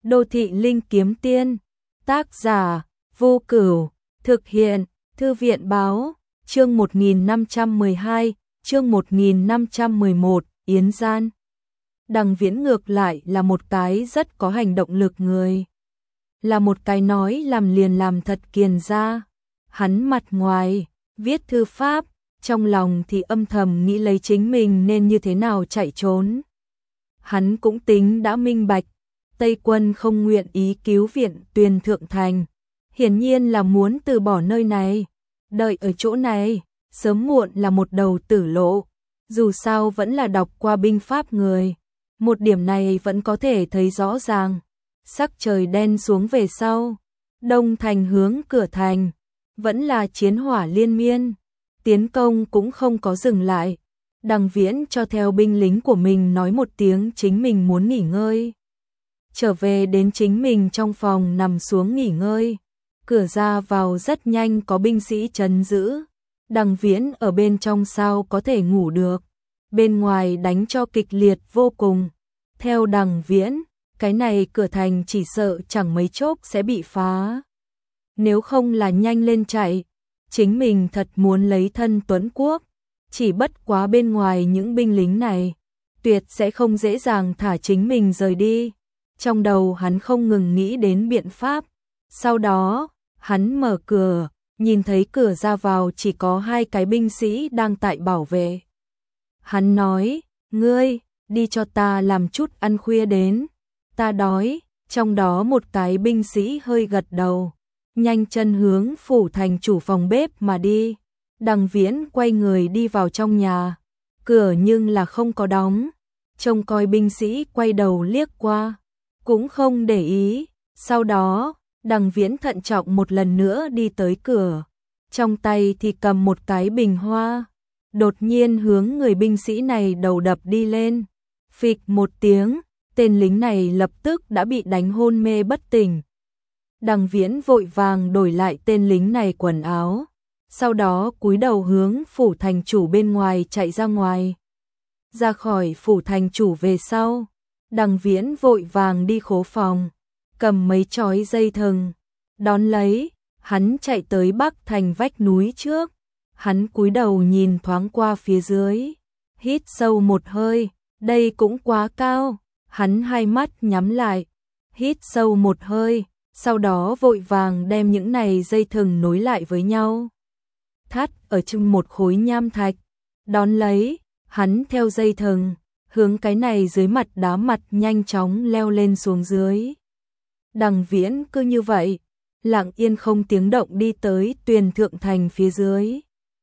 Đô thị linh kiếm tiên, tác giả, Vô Cửu, thực hiện, Thư viện báo, chương 1512, chương 1511, Yến Gian. Đằng Viễn ngược lại là một cái rất có hành động lực người. Là một cái nói làm liền làm thật kiền ra. Hắn mặt ngoài, viết thư pháp, trong lòng thì âm thầm nghĩ lấy chính mình nên như thế nào chạy trốn. Hắn cũng tính đã minh bạch, Tây quân không nguyện ý cứu viện Tuyền Thượng Thành. Hiển nhiên là muốn từ bỏ nơi này, đợi ở chỗ này, sớm muộn là một đầu tử lộ. Dù sao vẫn là đọc qua binh pháp người. Một điểm này vẫn có thể thấy rõ ràng. Sắc trời đen xuống về sau, Đông Thành hướng cửa thành, vẫn là chiến hỏa liên miên, tiến công cũng không có dừng lại. Đằng Viễn cho theo binh lính của mình nói một tiếng chính mình muốn nghỉ ngơi. Trở về đến chính mình trong phòng nằm xuống nghỉ ngơi. Cửa ra vào rất nhanh có binh sĩ trấn giữ. Đằng Viễn ở bên trong sao có thể ngủ được. Bên ngoài đánh cho kịch liệt vô cùng. Theo Đằng Viễn, cái này cửa thành chỉ sợ chẳng mấy chốc sẽ bị phá. Nếu không là nhanh lên chạy, chính mình thật muốn lấy thân tuấn quốc. Chỉ bất quá bên ngoài những binh lính này, tuyệt sẽ không dễ dàng thả chính mình rời đi. Trong đầu hắn không ngừng nghĩ đến biện pháp. Sau đó, hắn mở cửa, nhìn thấy cửa ra vào chỉ có 2 cái binh sĩ đang tại bảo vệ. Hắn nói, ngươi, đi cho ta làm chút ăn khuya đến. Ta đói, trong đó một cái binh sĩ hơi gật đầu. Nhanh chân hướng phủ thành chủ phòng bếp mà đi. Đằng Viễn quay người đi vào trong nhà. Cửa nhưng là không có đóng. Trông coi binh sĩ quay đầu liếc qua. Cũng không để ý. Sau đó, Đằng Viễn thận trọng một lần nữa đi tới cửa. Trong tay thì cầm một cái bình hoa. Đột nhiên hướng người binh sĩ này đầu đập đi lên. Phịch một tiếng, tên lính này lập tức đã bị đánh hôn mê bất tỉnh. Đằng Viễn vội vàng đổi lại tên lính này quần áo. Sau đó cúi đầu hướng phủ thành chủ bên ngoài chạy ra ngoài. Ra khỏi phủ thành chủ về sau, Đằng Viễn vội vàng đi khố phòng, cầm mấy chói dây thừng, đón lấy, hắn chạy tới bắc thành vách núi trước. Hắn cúi đầu nhìn thoáng qua phía dưới, hít sâu một hơi, đây cũng quá cao. Hắn hai mắt nhắm lại, hít sâu một hơi, sau đó vội vàng đem những này dây thừng nối lại với nhau. Thắt ở trong một khối nham thạch, đón lấy, hắn theo dây thừng, hướng cái này dưới mặt đá mặt nhanh chóng leo lên xuống dưới. Đằng Viễn cứ như vậy, lặng yên không tiếng động đi tới Tuyền Thượng Thành phía dưới.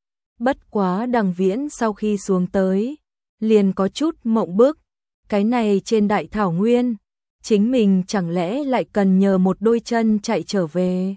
Bất quá Đằng Viễn sau khi xuống tới, liền có chút mộng bức, cái này trên đại thảo nguyên, chính mình chẳng lẽ lại cần nhờ một đôi chân chạy trở về.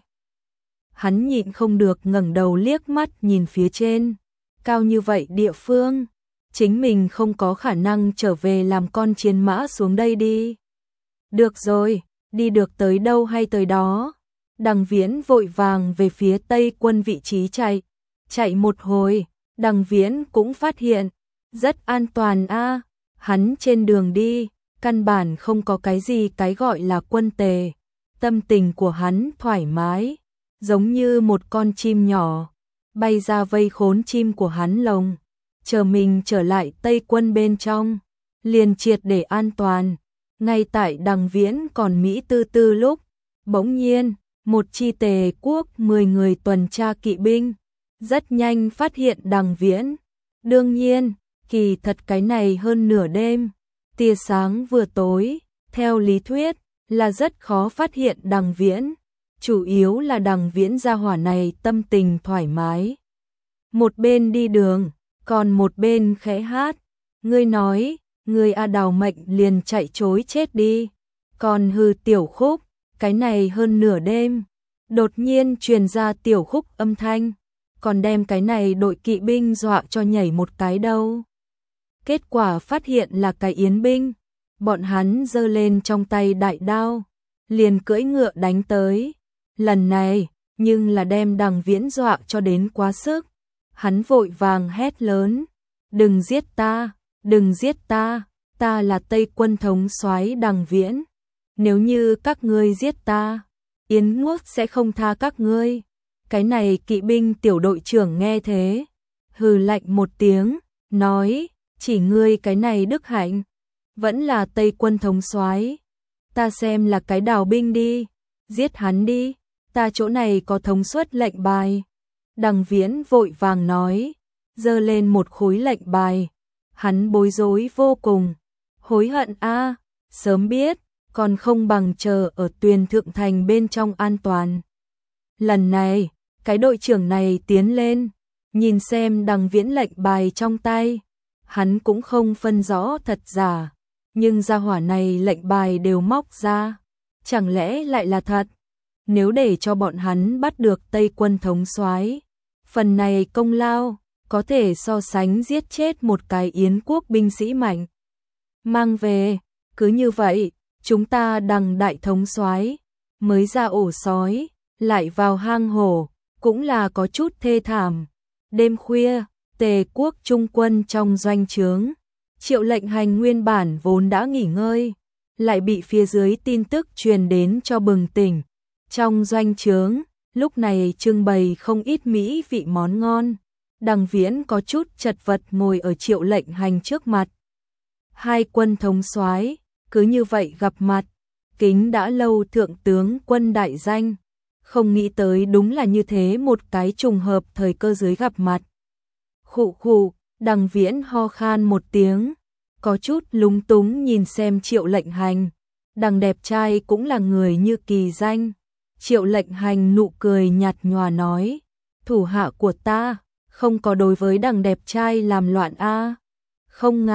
Hắn nhịn không được ngẩng đầu liếc mắt nhìn phía trên, cao như vậy địa phương, chính mình không có khả năng trở về làm con chiến mã xuống đây đi. Được rồi, đi được tới đâu hay tới đó. Đằng Viễn vội vàng về phía Tây quân vị trí chạy. Chạy một hồi, Đằng Viễn cũng phát hiện, rất an toàn a. Hắn trên đường đi, căn bản không có cái gì cái gọi là quân tề. Tâm tình của hắn thoải mái, giống như một con chim nhỏ, bay ra vây khốn chim của hắn lồng. Chờ mình trở lại Tây quân bên trong, liền triệt để an toàn. Ngay tại Đằng Viễn còn Mỹ tư tư lúc, bỗng nhiên, một chi tề quốc 10 người tuần tra kỵ binh, rất nhanh phát hiện Đằng Viễn. Đương nhiên, kỳ thật cái này hơn nửa đêm, tia sáng vừa tối, theo lý thuyết là rất khó phát hiện Đằng Viễn. Chủ yếu là Đằng Viễn gia hỏa này tâm tình thoải mái. Một bên đi đường, còn một bên khẽ hát. Ngươi nói, ngươi A đào mệnh liền chạy chối chết đi. Còn hư tiểu khúc, cái này hơn nửa đêm, đột nhiên truyền ra tiểu khúc âm thanh, còn đem cái này đội kỵ binh dọa cho nhảy một cái đâu. Kết quả phát hiện là cái yến binh, bọn hắn giơ lên trong tay đại đao, liền cưỡi ngựa đánh tới. Lần này, nhưng là đem Đằng Viễn dọa cho đến quá sức. Hắn vội vàng hét lớn, đừng giết ta, đừng giết ta, ta là Tây quân thống soái Đằng Viễn. nếu như các ngươi giết ta, Yến Quốc sẽ không tha các ngươi. Cái này kỵ binh tiểu đội trưởng nghe thế, hừ lạnh một tiếng, nói, chỉ ngươi cái này đức hạnh, vẫn là Tây quân thống soái, ta xem là cái đào binh đi, giết hắn đi, ta chỗ này có thống suất lệnh bài. Đằng Viễn vội vàng nói, giơ lên một khối lệnh bài, hắn bối rối vô cùng, hối hận a, sớm biết, còn không bằng chờ ở Tuyền Thượng Thành bên trong an toàn. Lần này, cái đội trưởng này tiến lên, nhìn xem Đằng Viễn lệnh bài trong tay, hắn cũng không phân rõ thật giả, nhưng gia hỏa này lệnh bài đều móc ra, chẳng lẽ lại là thật? Nếu để cho bọn hắn bắt được Tây quân thống soái, phần này công lao có thể so sánh giết chết một cái Yến quốc binh sĩ mạnh. Mang về, cứ như vậy, chúng ta Đằng đại thống soái mới ra ổ sói, lại vào hang hổ, cũng là có chút thê thảm. Đêm khuya, Tề quốc trung quân trong doanh trướng, Triệu Lệnh Hành nguyên bản vốn đã nghỉ ngơi, lại bị phía dưới tin tức truyền đến cho bừng tỉnh. Trong doanh trướng, lúc này trưng bày không ít mỹ vị món ngon. Đằng Viễn có chút chật vật ngồi ở Triệu Lệnh Hành trước mặt. Hai quân thống soái cứ như vậy gặp mặt, kính đã lâu thượng tướng quân đại danh, không nghĩ tới đúng là như thế một cái trùng hợp thời cơ dưới gặp mặt. Khụ khụ, Đằng Viễn ho khan một tiếng, có chút lúng túng nhìn xem Triệu Lệnh Hành. Đằng đẹp trai cũng là người như kỳ danh. Triệu Lệnh Hành nụ cười nhạt nhòa nói, thủ hạ của ta không có đối với Đằng đẹp trai làm loạn a. Không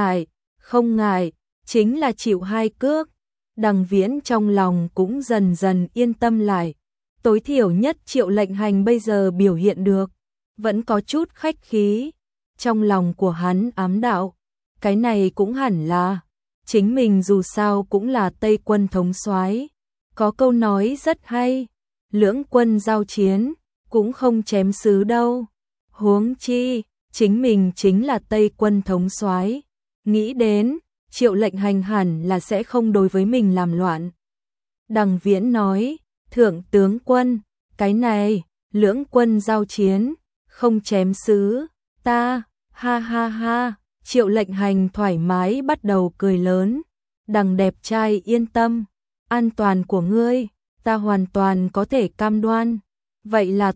ngại, chính là chịu hai cước. Đằng Viễn trong lòng cũng dần dần yên tâm lại. Tối thiểu nhất Triệu Lệnh Hành bây giờ biểu hiện được, vẫn có chút khách khí. Trong lòng của hắn ám đạo, cái này cũng hẳn là, chính mình dù sao cũng là Tây quân thống soái. Có câu nói rất hay, lưỡng quân giao chiến, cũng không chém sứ đâu. Huống chi, chính mình chính là Tây quân thống soái. Nghĩ đến, Triệu Lệnh Hành hẳn là sẽ không đối với mình làm loạn. Đằng Viễn nói, thượng tướng quân, cái này, lưỡng quân giao chiến, không chém sứ, ta, ha ha ha, Triệu Lệnh Hành thoải mái bắt đầu cười lớn. Đằng đẹp trai yên tâm, an toàn của ngươi, ta hoàn toàn có thể cam đoan. Vậy là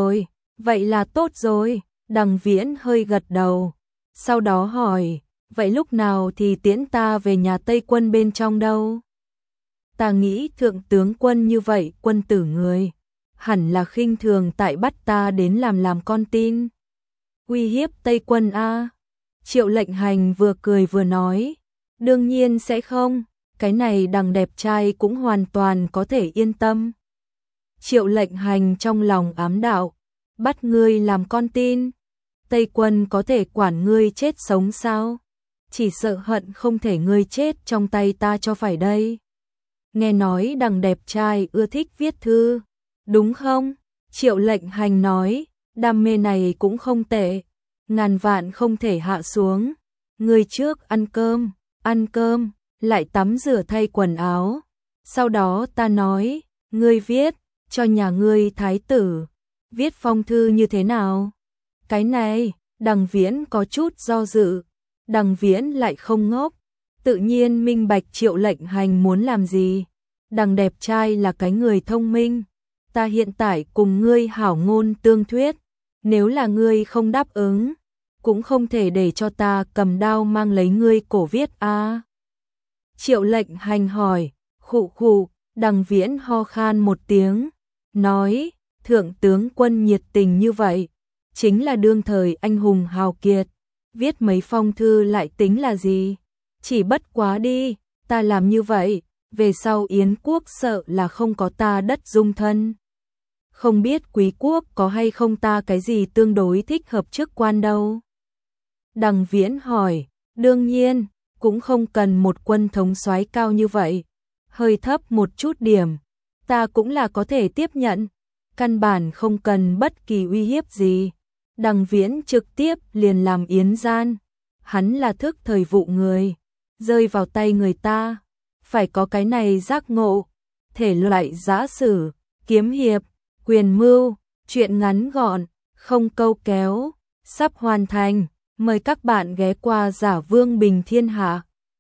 tốt rồi, Đằng Viễn hơi gật đầu. Sau đó hỏi, vậy lúc nào thì tiễn ta về nhà Tây quân bên trong đâu? Ta nghĩ thượng tướng quân như vậy quân tử người, hẳn là khinh thường tại bắt ta đến làm con tin. Uy hiếp Tây quân a? Triệu Lệnh Hành vừa cười vừa nói, đương nhiên sẽ không, cái này Đằng đẹp trai cũng hoàn toàn có thể yên tâm. Triệu Lệnh Hành trong lòng ám đạo, bắt ngươi làm con tin, Tây quân có thể quản ngươi chết sống sao? Chỉ sợ hận không thể ngươi chết trong tay ta cho phải đây. Nghe nói Đằng đẹp trai ưa thích viết thư, đúng không? Triệu Lệnh Hành nói, đam mê này cũng không tệ, ngàn vạn không thể hạ xuống. Ngươi trước ăn cơm, lại tắm rửa thay quần áo. Sau đó ta nói, ngươi viết, cho nhà ngươi thái tử, viết phong thư như thế nào? Cái này, Đằng Viễn có chút do dự. Đằng Viễn lại không ngốc, tự nhiên minh bạch Triệu Lệnh Hành muốn làm gì. Đằng đẹp trai là cái người thông minh, ta hiện tại cùng ngươi hảo ngôn tương thuyết, nếu là ngươi không đáp ứng, cũng không thể để cho ta cầm đao mang lấy ngươi cổ viết a. Triệu Lệnh Hành hỏi, khụ khụ, Đằng Viễn ho khan một tiếng, nói, thượng tướng quân nhiệt tình như vậy, chính là đương thời anh hùng hào kiệt, viết mấy phong thư lại tính là gì? Chỉ bất quá đi, ta làm như vậy, về sau Yến quốc sợ là không có ta đất dung thân. Không biết quý quốc có hay không ta cái gì tương đối thích hợp chức quan đâu? Đằng Viễn hỏi, đương nhiên, cũng không cần một quân thống soái cao như vậy, hơi thấp một chút điểm, ta cũng là có thể tiếp nhận, căn bản không cần bất kỳ uy hiếp gì. Đằng Viễn trực tiếp liền làm yến gian, hắn là thức thời vụ người, rơi vào tay người ta, phải có cái này giác ngộ. Thể loại giã sử, kiếm hiệp, quyền mưu, truyện ngắn gọn, không câu kéo, sắp hoàn thành. Mời các bạn ghé qua Giả Vương Bình Thiên Hạ.